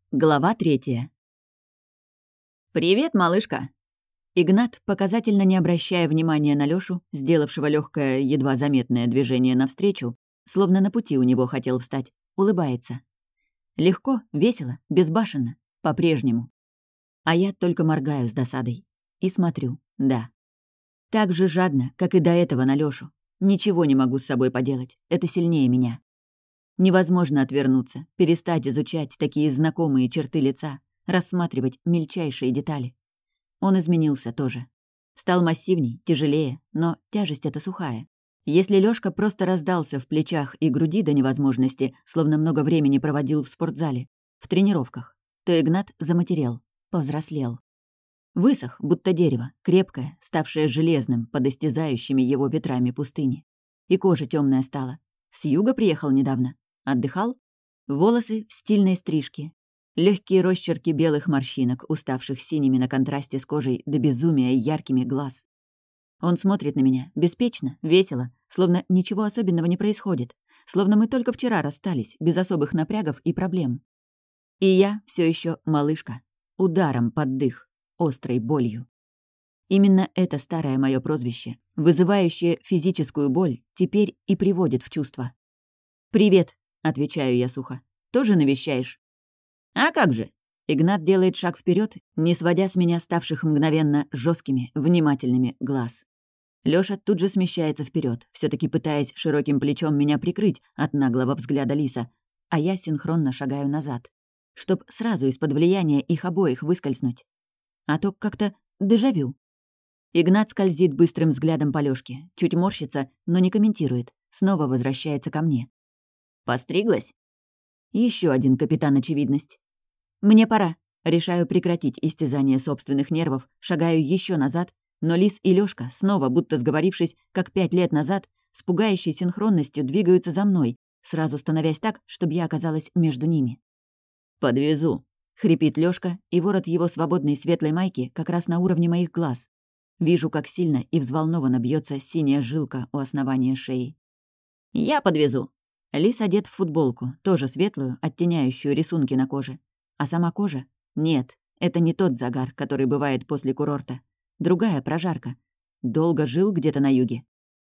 Глава 3. «Привет, малышка!» Игнат, показательно не обращая внимания на Лёшу, сделавшего легкое, едва заметное движение навстречу, словно на пути у него хотел встать, улыбается. Легко, весело, безбашенно, по-прежнему. А я только моргаю с досадой. И смотрю, да. Так же жадно, как и до этого на Лёшу. Ничего не могу с собой поделать, это сильнее меня. Невозможно отвернуться, перестать изучать такие знакомые черты лица, рассматривать мельчайшие детали. Он изменился тоже. Стал массивней, тяжелее, но тяжесть эта сухая. Если Лёшка просто раздался в плечах и груди до невозможности, словно много времени проводил в спортзале, в тренировках, то Игнат заматерел, повзрослел. Высох, будто дерево, крепкое, ставшее железным под истязающими его ветрами пустыни. И кожа темная стала. С юга приехал недавно. Отдыхал? Волосы в стильной стрижке. Легкие росчерки белых морщинок, уставших синими на контрасте с кожей до безумия яркими глаз. Он смотрит на меня, беспечно, весело, словно ничего особенного не происходит, словно мы только вчера расстались, без особых напрягов и проблем. И я все еще малышка, ударом под дых, острой болью. Именно это старое мое прозвище, вызывающее физическую боль, теперь и приводит в чувство. «Привет», — отвечаю я сухо. «Тоже навещаешь?» «А как же?» Игнат делает шаг вперед, не сводя с меня ставших мгновенно жесткими, внимательными глаз. Лёша тут же смещается вперед, все таки пытаясь широким плечом меня прикрыть от наглого взгляда Лиса, а я синхронно шагаю назад, чтоб сразу из-под влияния их обоих выскользнуть. А то как-то дежавю. Игнат скользит быстрым взглядом по Лёшке, чуть морщится, но не комментирует, снова возвращается ко мне. «Постриглась?» Еще один капитан очевидность. «Мне пора». Решаю прекратить истязание собственных нервов, шагаю еще назад, но Лис и Лёшка, снова будто сговорившись, как 5 лет назад, с пугающей синхронностью двигаются за мной, сразу становясь так, чтобы я оказалась между ними. «Подвезу», — хрипит Лёшка, и ворот его свободной светлой майки как раз на уровне моих глаз. Вижу, как сильно и взволнованно бьется синяя жилка у основания шеи. «Я подвезу». Лис одет в футболку, тоже светлую, оттеняющую рисунки на коже. А сама кожа? Нет, это не тот загар, который бывает после курорта. Другая прожарка. Долго жил где-то на юге.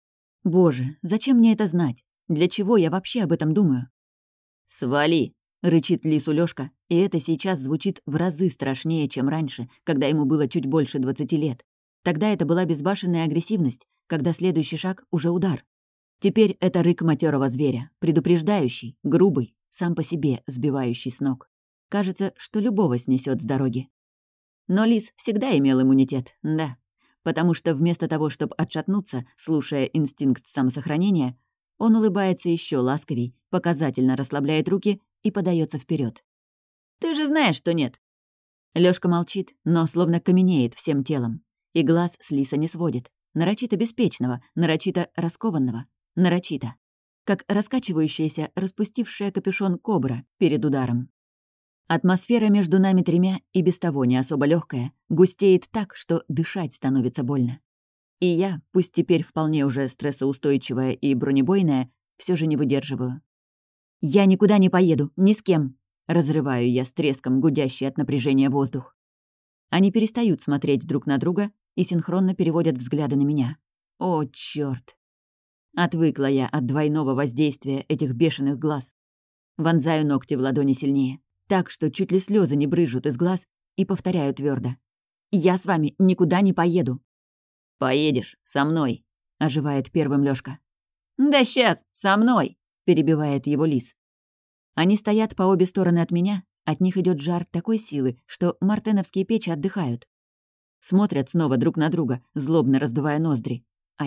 Боже, зачем мне это знать? Для чего я вообще об этом думаю? «Свали!» — рычит Лису Лёшка, и это сейчас звучит в разы страшнее, чем раньше, когда ему было чуть больше 20 лет. Тогда это была безбашенная агрессивность, когда следующий шаг — уже удар. Теперь это рык матерого зверя, предупреждающий, грубый, сам по себе сбивающий с ног. Кажется, что любого снесет с дороги. Но Лис всегда имел иммунитет, да. Потому что вместо того, чтобы отшатнуться, слушая инстинкт самосохранения, он улыбается еще ласковей, показательно расслабляет руки и подается вперед. «Ты же знаешь, что нет!» Лёшка молчит, но словно каменеет всем телом. И глаз с Лиса не сводит. Нарочито беспечного, нарочито раскованного. Нарочито. Как раскачивающаяся, распустившая капюшон кобра перед ударом. Атмосфера между нами тремя, и без того не особо легкая, густеет так, что дышать становится больно. И я, пусть теперь вполне уже стрессоустойчивая и бронебойная, все же не выдерживаю. «Я никуда не поеду, ни с кем!» Разрываю я с треском гудящий от напряжения воздух. Они перестают смотреть друг на друга и синхронно переводят взгляды на меня. О, чёрт! Отвыкла я от двойного воздействия этих бешеных глаз. Вонзаю ногти в ладони сильнее, так что чуть ли слезы не брызжут из глаз, и повторяю твердо: «Я с вами никуда не поеду». «Поедешь со мной», — оживает первым Лёшка. «Да сейчас, со мной», — перебивает его Лис. Они стоят по обе стороны от меня, от них идет жар такой силы, что мартеновские печи отдыхают. Смотрят снова друг на друга, злобно раздувая ноздри. А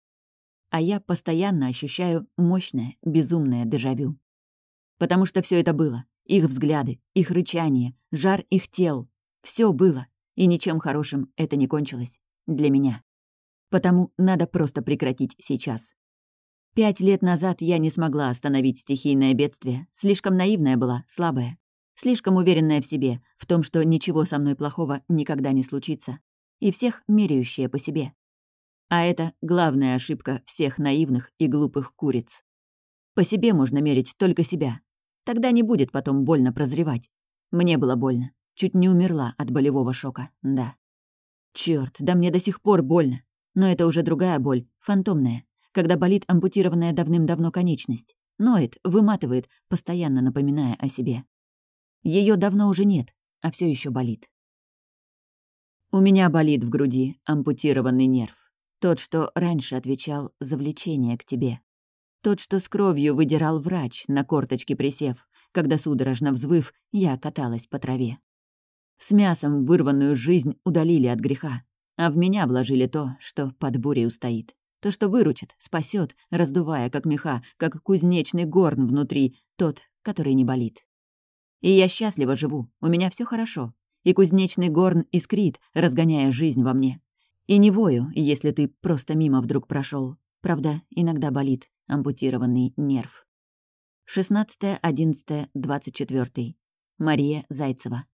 я постоянно ощущаю мощное, безумное дежавю. Потому что все это было. Их взгляды, их рычание, жар их тел. Все было. И ничем хорошим это не кончилось. Для меня. Потому надо просто прекратить сейчас. 5 лет назад я не смогла остановить стихийное бедствие. Слишком наивная была, слабая. Слишком уверенная в себе, в том, что ничего со мной плохого никогда не случится. И всех меряющая по себе. А это главная ошибка всех наивных и глупых куриц. По себе можно мерить только себя. Тогда не будет потом больно прозревать. Мне было больно. Чуть не умерла от болевого шока, да. Чёрт, да мне до сих пор больно. Но это уже другая боль, фантомная, когда болит ампутированная давным-давно конечность. Ноет, выматывает, постоянно напоминая о себе. Её давно уже нет, а всё ещё болит. У меня болит в груди ампутированный нерв. Тот, что раньше отвечал за влечение к тебе. Тот, что с кровью выдирал врач, на корточки присев, когда, судорожно взвыв, я каталась по траве. С мясом вырванную жизнь удалили от греха, а в меня вложили то, что под бурей устоит. То, что выручит, спасет, раздувая, как меха, как кузнечный горн внутри, тот, который не болит. И я счастливо живу, у меня все хорошо. И кузнечный горн искрит, разгоняя жизнь во мне. И не вою, если ты просто мимо вдруг прошел. Правда, иногда болит ампутированный нерв. 16-11-24. Мария Зайцева.